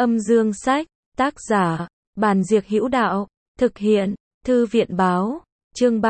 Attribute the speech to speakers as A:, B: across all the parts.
A: Âm dương sách, tác giả, Bàn Diệc Hữu Đạo, thực hiện, Thư viện báo, chương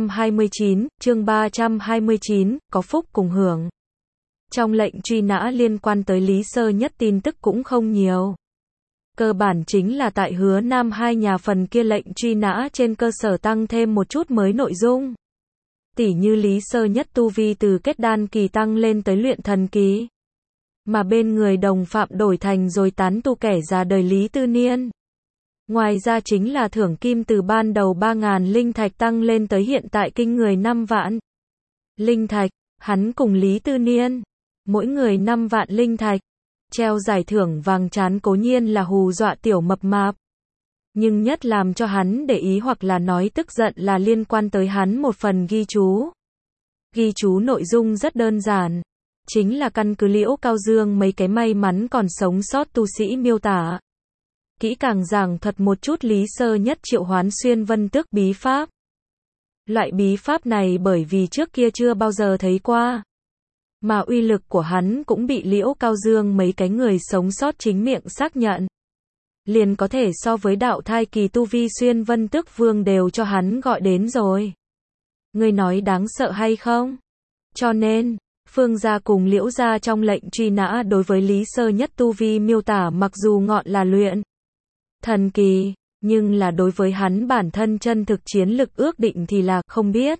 A: 329, có phúc cùng hưởng. Trong lệnh truy nã liên quan tới Lý Sơ Nhất tin tức cũng không nhiều. Cơ bản chính là tại Hứa Nam hai nhà phần kia lệnh truy nã trên cơ sở tăng thêm một chút mới nội dung. Tỉ như Lý Sơ Nhất tu vi từ kết đan kỳ tăng lên tới luyện thần kỳ. Mà bên người đồng phạm đổi thành rồi tán tu kẻ già đời Lý Tư Niên. Ngoài ra chính là thưởng kim từ ban đầu 3.000 linh thạch tăng lên tới hiện tại kinh người 5 vạn. Linh thạch, hắn cùng Lý Tư Niên, mỗi người 5 vạn linh thạch. Treo giải thưởng vàng chán cố nhiên là hù dọa tiểu mập mạp. Nhưng nhất làm cho hắn để ý hoặc là nói tức giận là liên quan tới hắn một phần ghi chú. Ghi chú nội dung rất đơn giản. Chính là căn cứ Liễu Cao Dương mấy cái may mắn còn sống sót tu sĩ miêu tả. Kỹ càng giảng thuật một chút Lý Sơ Nhất triệu hoán xuyên vân tước bí pháp. Loại bí pháp này bởi vì trước kia chưa bao giờ thấy qua. Mà uy lực của hắn cũng bị Liễu Cao Dương mấy cái người sống sót chính miệng xác nhận. Liền có thể so với đạo thai kỳ tu vi xuyên vân tước vương đều cho hắn gọi đến rồi. Ngươi nói đáng sợ hay không? Cho nên, Phương gia cùng Liễu gia trong lệnh truy nã đối với Lý Sơ Nhất tu vi miêu tả mặc dù ngọn là luyện thần kỳ, nhưng là đối với hắn bản thân chân thực chiến lực ước định thì là không biết.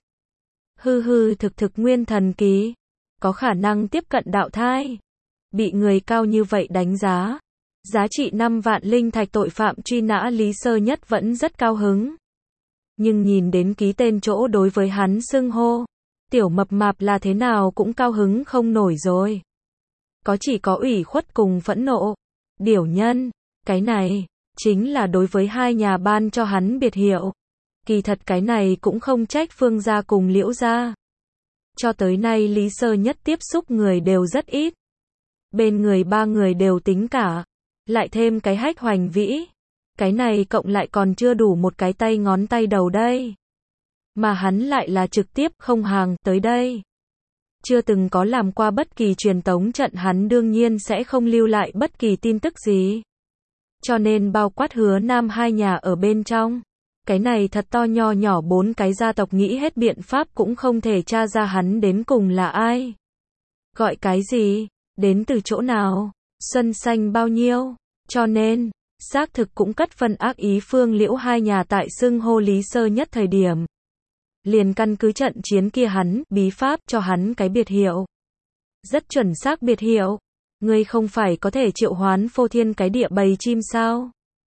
A: Thực nguyên thần kỳ, có khả năng tiếp cận đạo thai. Bị người cao như vậy đánh giá. Giá trị 5 vạn linh thạch tội phạm truy nã Lý Sơ Nhất vẫn rất cao hứng. Nhưng nhìn đến ký tên chỗ đối với hắn xưng hô, tiểu mập mạp là thế nào cũng cao hứng không nổi rồi. Chỉ có ủy khuất cùng phẫn nộ. Điểu nhân, cái này, chính là đối với hai nhà ban cho hắn biệt hiệu. Kỳ thật cái này cũng không trách Phương gia cùng Liễu gia. Cho tới nay Lý Sơ Nhất tiếp xúc người đều rất ít. Bên người ba người đều tính cả. Lại thêm cái Hách Hoành Vĩ. Cái này cộng lại còn chưa đủ một cái tay ngón tay đầu đây. Mà hắn lại là trực tiếp không hàng tới đây. Chưa từng có làm qua bất kỳ truyền tống trận, hắn đương nhiên sẽ không lưu lại bất kỳ tin tức gì. Cho nên bao quát Hứa Nam hai nhà ở bên trong. Cái này thật to nho nhỏ 4 cái gia tộc nghĩ hết biện pháp cũng không thể tra ra hắn đến cùng là ai. Gọi cái gì? Đến từ chỗ nào? Xuân xanh bao nhiêu? Cho nên, xác thực cũng cất phần ác ý Phương Liễu hai nhà tại xưng hô Lý Sơ Nhất thời điểm. Liền căn cứ trận chiến kia hắn, bí pháp cho hắn cái biệt hiệu. Rất chuẩn xác biệt hiệu. Ngươi không phải có thể triệu hoán phô thiên cái địa bầy chim sao?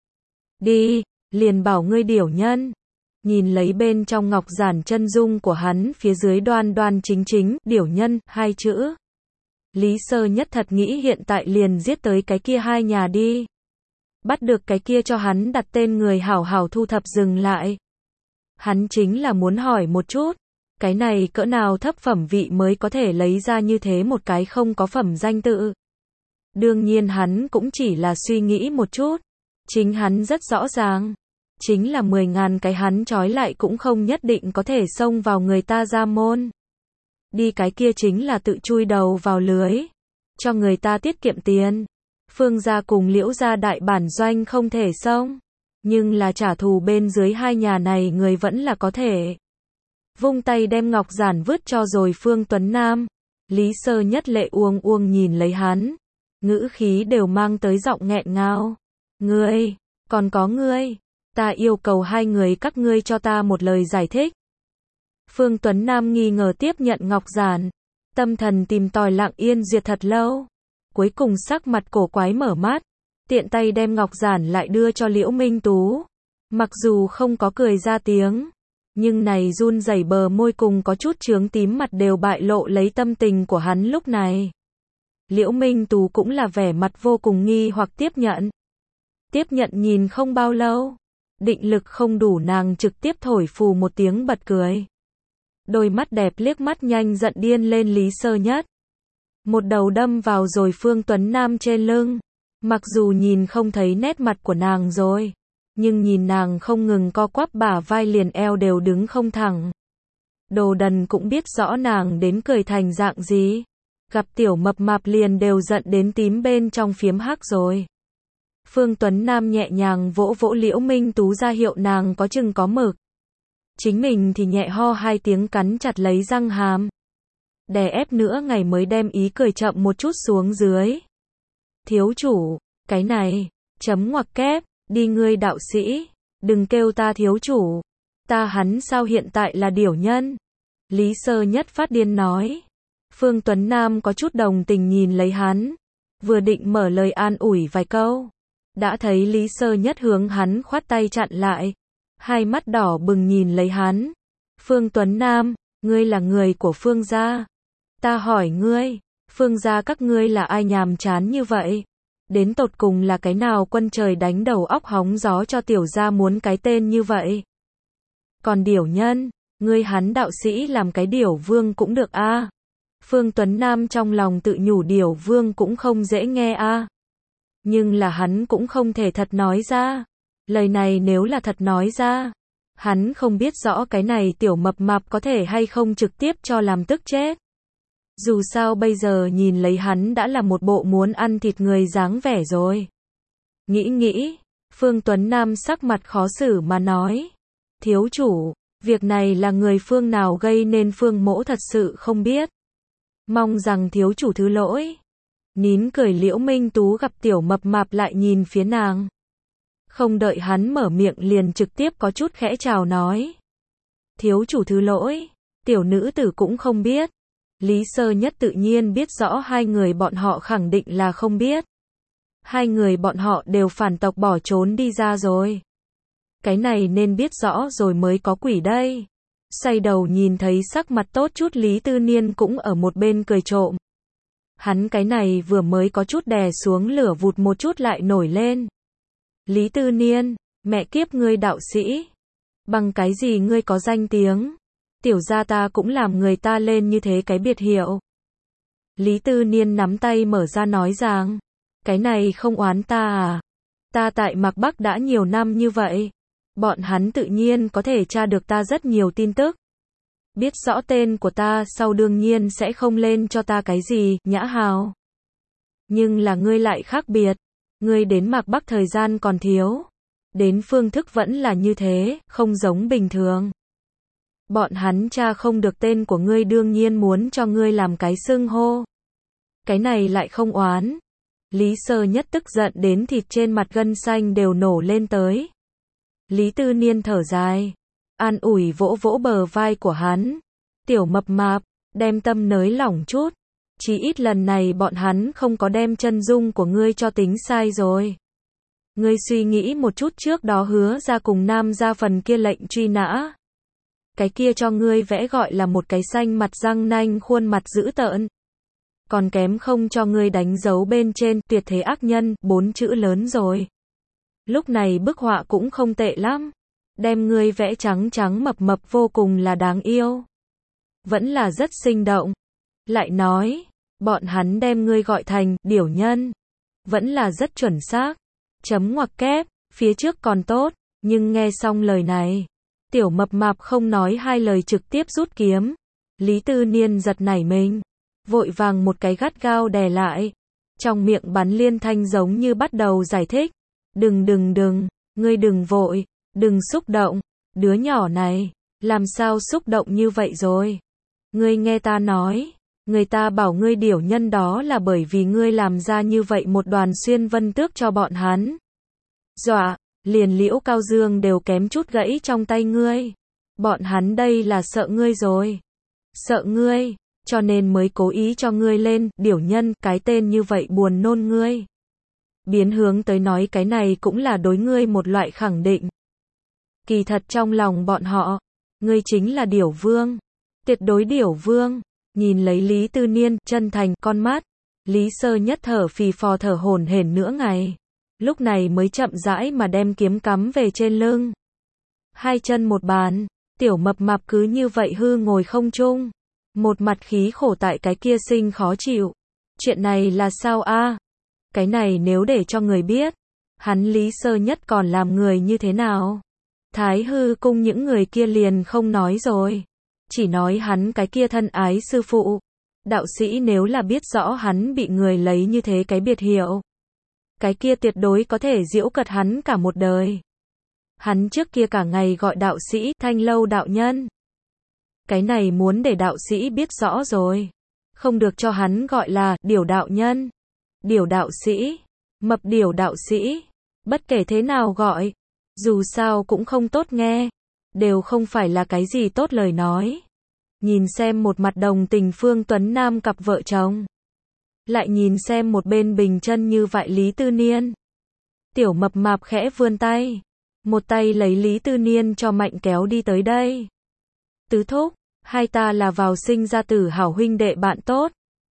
A: Đi, liền bảo ngươi điểu nhân. Nhìn lấy bên trong ngọc giản chân dung của hắn phía dưới đoan đoan chính, điểu nhân, 2 chữ. Lý Sơ Nhất thật nghĩ hiện tại liền giết tới cái kia hai nhà đi. Bắt được cái kia cho hắn đặt tên người hảo hảo thu thập dừng lại. Hắn chính là muốn hỏi một chút. Cái này cỡ nào thấp phẩm vị mới có thể lấy ra như thế một cái không có phẩm danh tự. Đương nhiên hắn cũng chỉ là suy nghĩ một chút. Chính hắn rất rõ ràng. Chính là 10.000 cái hắn trói lại cũng không nhất định có thể xông vào người ta ra môn. Đi cái kia chính là tự chui đầu vào lưới. Cho người ta tiết kiệm tiền. Phương gia cùng Liễu gia đại bản doanh không thể xông. Nhưng là trả thù bên dưới hai nhà này người vẫn là có thể. Vung tay đem ngọc giản vứt cho rồi Phương Tuấn Nam. Lý Sơ Nhất lệ uông nhìn lấy hắn. Ngữ khí đều mang tới giọng nghẹn ngào. Ngươi, còn có ngươi. Ta yêu cầu hai người các ngươi cho ta một lời giải thích. Phương Tuấn Nam nghi ngờ tiếp nhận ngọc giản. Tâm thần tìm tòi lặng yên duyệt thật lâu. Cuối cùng sắc mặt cổ quái mở mắt. Tiện tay đem ngọc giản lại đưa cho Liễu Minh Tú. Mặc dù không có cười ra tiếng. Nhưng này run rẩy bờ môi cùng có chút chướng tím mặt đều bại lộ lấy tâm tình của hắn lúc này. Liễu Minh Tú cũng là vẻ mặt vô cùng nghi hoặc tiếp nhận. Tiếp nhận nhìn không bao lâu. Định lực không đủ nàng trực tiếp thổi phù một tiếng bật cười. Đôi mắt đẹp liếc mắt nhanh giận điên lên Lý Sơ Nhất. Một đầu đâm vào rồi Phương Tuấn Nam trên lưng. Mặc dù nhìn không thấy nét mặt của nàng rồi. Nhưng nhìn nàng không ngừng co quắp bả vai liền eo đều đứng không thẳng. Đồ đần cũng biết rõ nàng đến cười thành dạng gì. Gặp tiểu mập mạp liền đều giận đến tím bên trong phiếm hắc rồi. Phương Tuấn Nam nhẹ nhàng vỗ vỗ Liễu Minh Tú ra hiệu nàng có chừng có mực. Chính mình thì nhẹ ho hai tiếng cắn chặt lấy răng hàm. Đè ép nữa ngày mới đem ý cười chậm một chút xuống dưới. Thiếu chủ, cái này, chấm ngoặc kép, đi ngươi đạo sĩ, đừng kêu ta thiếu chủ. Ta hắn sao hiện tại là điểu nhân? Lý Sơ Nhất phát điên nói. Phương Tuấn Nam có chút đồng tình nhìn lấy hắn. Vừa định mở lời an ủi vài câu. Đã thấy Lý Sơ Nhất hướng hắn khoát tay chặn lại. Hai mắt đỏ bừng nhìn lấy hắn. Phương Tuấn Nam, ngươi là người của Phương gia. Ta hỏi ngươi, Phương gia các ngươi là ai nhàm chán như vậy? Đến tột cùng là cái nào quân trời đánh đầu óc hóng gió cho tiểu gia muốn cái tên như vậy? Còn điểu nhân, ngươi hắn đạo sĩ làm cái điểu vương cũng được a. Phương Tuấn Nam trong lòng tự nhủ điểu vương cũng không dễ nghe a. Nhưng là hắn cũng không thể thật nói ra. Lời này nếu là thật nói ra, hắn không biết rõ cái này tiểu mập mạp có thể hay không trực tiếp cho làm tức chết. Dù sao bây giờ nhìn lấy hắn đã là một bộ muốn ăn thịt người dáng vẻ rồi. Nghĩ, Phương Tuấn Nam sắc mặt khó xử mà nói. Thiếu chủ, việc này là người Phương nào gây nên Phương mỗ thật sự không biết. Mong rằng thiếu chủ thứ lỗi. Nín cười Liễu Minh Tú gặp tiểu mập mạp lại nhìn phía nàng. Không đợi hắn mở miệng liền trực tiếp có chút khẽ chào nói. Thiếu chủ thứ lỗi, tiểu nữ tử cũng không biết. Lý Sơ Nhất tự nhiên biết rõ hai người bọn họ khẳng định là không biết. Hai người bọn họ đều phản tộc bỏ trốn đi ra rồi. Cái này nên biết rõ rồi mới có quỷ đây. Xoay đầu nhìn thấy sắc mặt tốt chút Lý Tư Niên cũng ở một bên cười trộm. Hắn cái này vừa mới có chút đè xuống lửa vụt một chút lại nổi lên. Lý Tư Niên, mẹ kiếp ngươi đạo sĩ. Bằng cái gì ngươi có danh tiếng? Tiểu gia ta cũng làm người ta lên như thế cái biệt hiệu. Lý Tư Niên nắm tay mở ra nói rằng, cái này không oán ta à? Ta tại Mạc Bắc đã nhiều năm như vậy. Bọn hắn tự nhiên có thể tra được ta rất nhiều tin tức. Biết rõ tên của ta sau đương nhiên sẽ không lên cho ta cái gì, nhã hào. Nhưng là ngươi lại khác biệt. Ngươi đến Mạc Bắc thời gian còn thiếu. Đến phương thức vẫn là như thế, không giống bình thường. Bọn hắn tra không được tên của ngươi đương nhiên muốn cho ngươi làm cái xưng hô. Cái này lại không oán. Lý Sơ Nhất tức giận đến thịt trên mặt gân xanh đều nổ lên tới. Lý Tư Niên thở dài. An ủi vỗ vỗ bờ vai của hắn. Tiểu mập mạp, đem tâm nới lỏng chút. Chỉ ít lần này bọn hắn không có đem chân dung của ngươi cho tính sai rồi. Ngươi suy nghĩ một chút trước đó hứa ra cùng Nam ra phần kia lệnh truy nã. Cái kia cho ngươi vẽ gọi là một cái xanh mặt răng nanh khuôn mặt dữ tợn. Còn kém không cho ngươi đánh dấu bên trên tuyệt thế ác nhân 4 chữ lớn rồi. Lúc này bức họa cũng không tệ lắm. Đem ngươi vẽ trắng trắng mập mập vô cùng là đáng yêu. Vẫn là rất sinh động. Lại nói, bọn hắn đem ngươi gọi thành điểu nhân. Vẫn là rất chuẩn xác. Chấm ngoặc kép, phía trước còn tốt, nhưng nghe xong lời này. Tiểu mập mạp không nói hai lời trực tiếp rút kiếm. Lý Tư Niên giật nảy mình. Vội vàng một cái gắt gao đè lại. Trong miệng bắn liên thanh giống như bắt đầu giải thích. Đừng, ngươi đừng vội, đừng xúc động. Đứa nhỏ này, làm sao xúc động như vậy rồi? Ngươi nghe ta nói. Người ta bảo ngươi điểu nhân đó là bởi vì ngươi làm ra như vậy một đoàn xuyên vân tước cho bọn hắn. Dọa, liền Liễu Cao Dương đều kém chút gãy trong tay ngươi. Bọn hắn đây là sợ ngươi rồi. Sợ ngươi, cho nên mới cố ý cho ngươi lên, điểu nhân, cái tên như vậy buồn nôn ngươi. Biến hướng tới nói cái này cũng là đối ngươi một loại khẳng định. Kỳ thật trong lòng bọn họ, ngươi chính là điểu vương. Tuyệt đối điểu vương. Nhìn lấy Lý Tư Niên, chân thành, con mắt. Lý Sơ Nhất thở phì phò thở hổn hển nửa ngày. Lúc này mới chậm rãi mà đem kiếm cắm về trên lưng. Hai chân một bàn, tiểu mập mạp cứ như vậy hư ngồi không trung. Một mặt khí khổ tại cái kia sinh khó chịu. Chuyện này là sao a? Cái này nếu để cho người biết, hắn Lý Sơ Nhất còn làm người như thế nào? Thái hư cung những người kia liền không nói rồi. Chỉ nói hắn cái kia thân ái sư phụ. Đạo sĩ nếu là biết rõ hắn bị người lấy như thế cái biệt hiệu. cái kia tuyệt đối có thể giễu cợt hắn cả một đời. Hắn trước kia cả ngày gọi đạo sĩ Thanh Lâu đạo nhân. Cái này muốn để đạo sĩ biết rõ rồi. Không được cho hắn gọi là Điểu đạo nhân, Điểu đạo sĩ, Mập Điểu đạo sĩ. Bất kể thế nào gọi, dù sao cũng không tốt nghe, đều không phải là cái gì tốt lời nói. Nhìn xem một mặt đồng tình Phương Tuấn Nam cặp vợ chồng, lại nhìn xem một bên bình chân như vậy Lý Tư Niên. Tiểu Mập Mạp khẽ vươn tay, một tay lấy Lý Tư Niên cho mạnh kéo đi tới đây. Tứ thúc, hai ta là vào sinh ra tử hảo huynh đệ bạn tốt.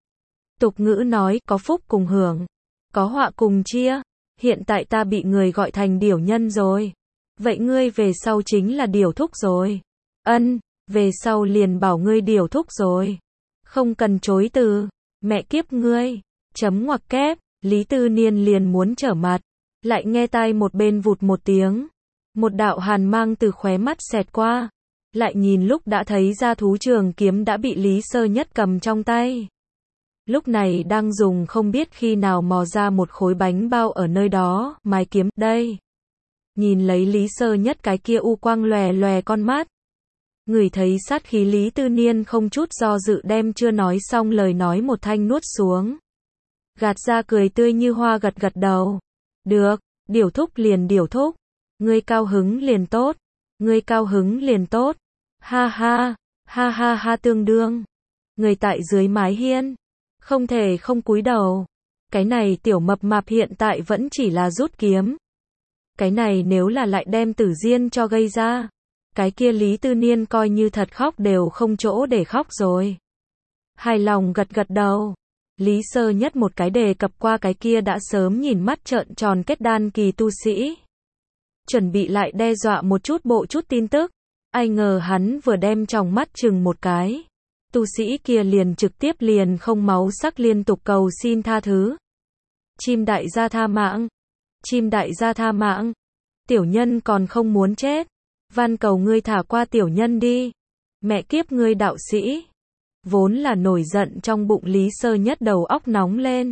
A: Tục ngữ nói, có phúc cùng hưởng, có họa cùng chia. Hiện tại ta bị người gọi thành điểu nhân rồi. Vậy ngươi về sau chính là điểu thúc rồi. Ân, về sau liền bảo ngươi điểu thúc rồi. Không cần chối từ. Mẹ kiếp ngươi. Chấm ngoặc kép. Lý Tư Niên liền muốn trở mặt. Lại nghe tai một bên vụt một tiếng. Một đạo hàn mang từ khóe mắt xẹt qua. Lại nhìn lúc đã thấy ra thú trường kiếm đã bị Lý Sơ Nhất cầm trong tay. Lúc này đang dùng không biết khi nào mò ra một khối bánh bao ở nơi đó, mài kiếm, đây. Nhìn lấy Lý Sơ Nhất cái kia u quang lòe lòe con mắt. Ngửi thấy sát khí Lý Tư Niên không chút do dự đem chưa nói xong lời nói một thanh nuốt xuống. Gạt ra cười tươi như hoa gật gật đầu. Được, điểu thúc liền điểu thúc. Ngươi cao hứng liền tốt. Ngươi cao hứng liền tốt. Ha ha, ha ha ha tương đương. Người tại dưới mái hiên. Không thể không cúi đầu. Cái này Tiểu Mập Mạp hiện tại vẫn chỉ là rút kiếm. Cái này nếu là lại đem Tử Diên cho gây ra. Cái kia Lý Tư Niên coi như thật khóc đều không chỗ để khóc rồi. Hài lòng gật gật đầu. Lý Sơ Nhất một cái đề cập qua cái kia đã sớm nhìn mắt trợn tròn kết đan kỳ tu sĩ. Chuẩn bị lại đe dọa một chút bộ chút tin tức. Ai ngờ hắn vừa đem tròng mắt chừng một cái. Tu sĩ kia liền trực tiếp liền không máu sắc liên tục cầu xin tha thứ. Chim đại gia tha mạng. Chim đại gia tha mạng. Tiểu nhân còn không muốn chết. Van cầu ngươi thả qua tiểu nhân đi. Mẹ kiếp ngươi đạo sĩ. Vốn là nổi giận trong bụng Lý Sơ Nhất đầu óc nóng lên.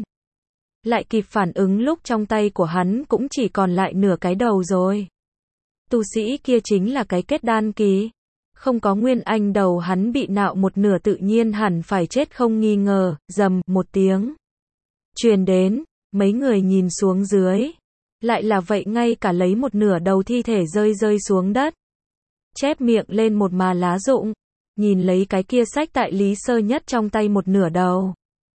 A: Lại kịp phản ứng lúc trong tay của hắn cũng chỉ còn lại nửa cái đầu rồi. Tu sĩ kia chính là cái kết đan kỳ. Không có nguyên anh đầu hắn bị nạo một nửa tự nhiên hẳn phải chết không nghi ngờ, rầm, một tiếng. Truyền đến, mấy người nhìn xuống dưới. Lại là vậy ngay cả lấy một nửa đầu thi thể rơi xuống đất. Chép miệng lên một mà lá rụng. Nhìn lấy cái kia sách tại Lý Sơ Nhất trong tay một nửa đầu.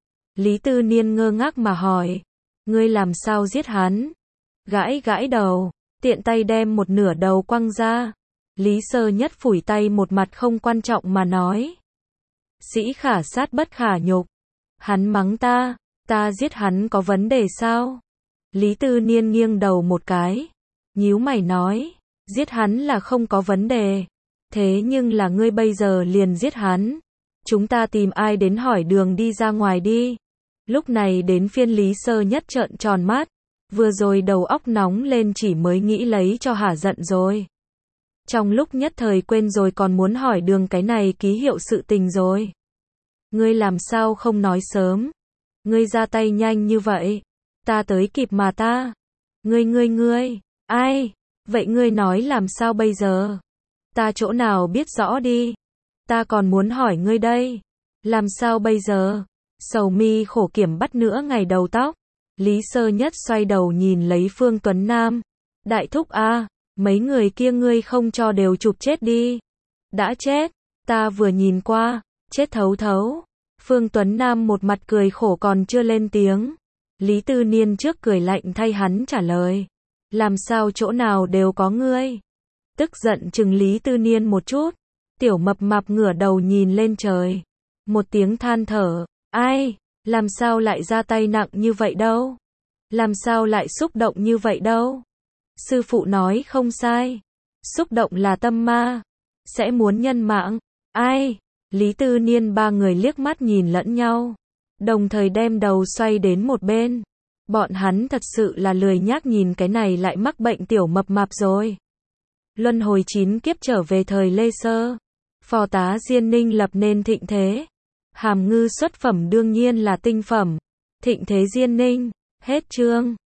A: Lý Tư Niên ngơ ngác mà hỏi. Ngươi làm sao giết hắn? Gãi gãi đầu, tiện tay đem một nửa đầu quăng ra. Lý Sơ Nhất phủi tay một mặt không quan trọng mà nói. Sĩ khả sát bất khả nhục. Hắn mắng ta giết hắn có vấn đề sao? Lý Tư Niên nghiêng đầu một cái. Nhíu mày nói. Giết hắn là không có vấn đề. Thế nhưng là ngươi bây giờ liền giết hắn. Chúng ta tìm ai đến hỏi đường đi ra ngoài đi. Lúc này đến phiên Lý Sơ Nhất trợn tròn mắt. Vừa rồi đầu óc nóng lên chỉ mới nghĩ lấy cho hả giận rồi. Trong lúc nhất thời quên rồi còn muốn hỏi đường cái này ký hiệu sự tình rồi. Ngươi làm sao không nói sớm? Ngươi ra tay nhanh như vậy. Ta tới kịp mà ta. Ngươi. Ai? Vậy ngươi nói làm sao bây giờ? Ta chỗ nào biết rõ đi. Ta còn muốn hỏi ngươi đây. Làm sao bây giờ? Sầu mi khổ kiểm bắt nữa ngày đầu tóc. Lý Sơ Nhất xoay đầu nhìn lấy Phương Tuấn Nam. Đại thúc a, mấy người kia ngươi không cho đều chụp chết đi. Đã chết, ta vừa nhìn qua, chết thấu thấu. Phương Tuấn Nam một mặt cười khổ còn chưa lên tiếng. Lý Tư Niên trước cười lạnh thay hắn trả lời. Làm sao chỗ nào đều có ngươi? Tức giận chừng Lý Tư Niên một chút. Tiểu Mập Mạp ngửa đầu nhìn lên trời. Một tiếng than thở. Ai? Làm sao lại ra tay nặng như vậy đâu? Làm sao lại xúc động như vậy đâu? Sư phụ nói không sai. Xúc động là tâm ma. Sẽ muốn nhân mạng. Ai? Lý Tư Niên ba người liếc mắt nhìn lẫn nhau. Đồng thời đem đầu xoay đến một bên. Bọn hắn thật sự là lười nhác nhìn cái này lại mắc bệnh Tiểu Mập Mạp rồi. Luân hồi 9 kiếp trở về thời Lê Sơ. Phò tá Diên Ninh lập nên thịnh thế. Hàm ngư xuất phẩm đương nhiên là tinh phẩm. Thịnh thế Diên Ninh. Hết chương.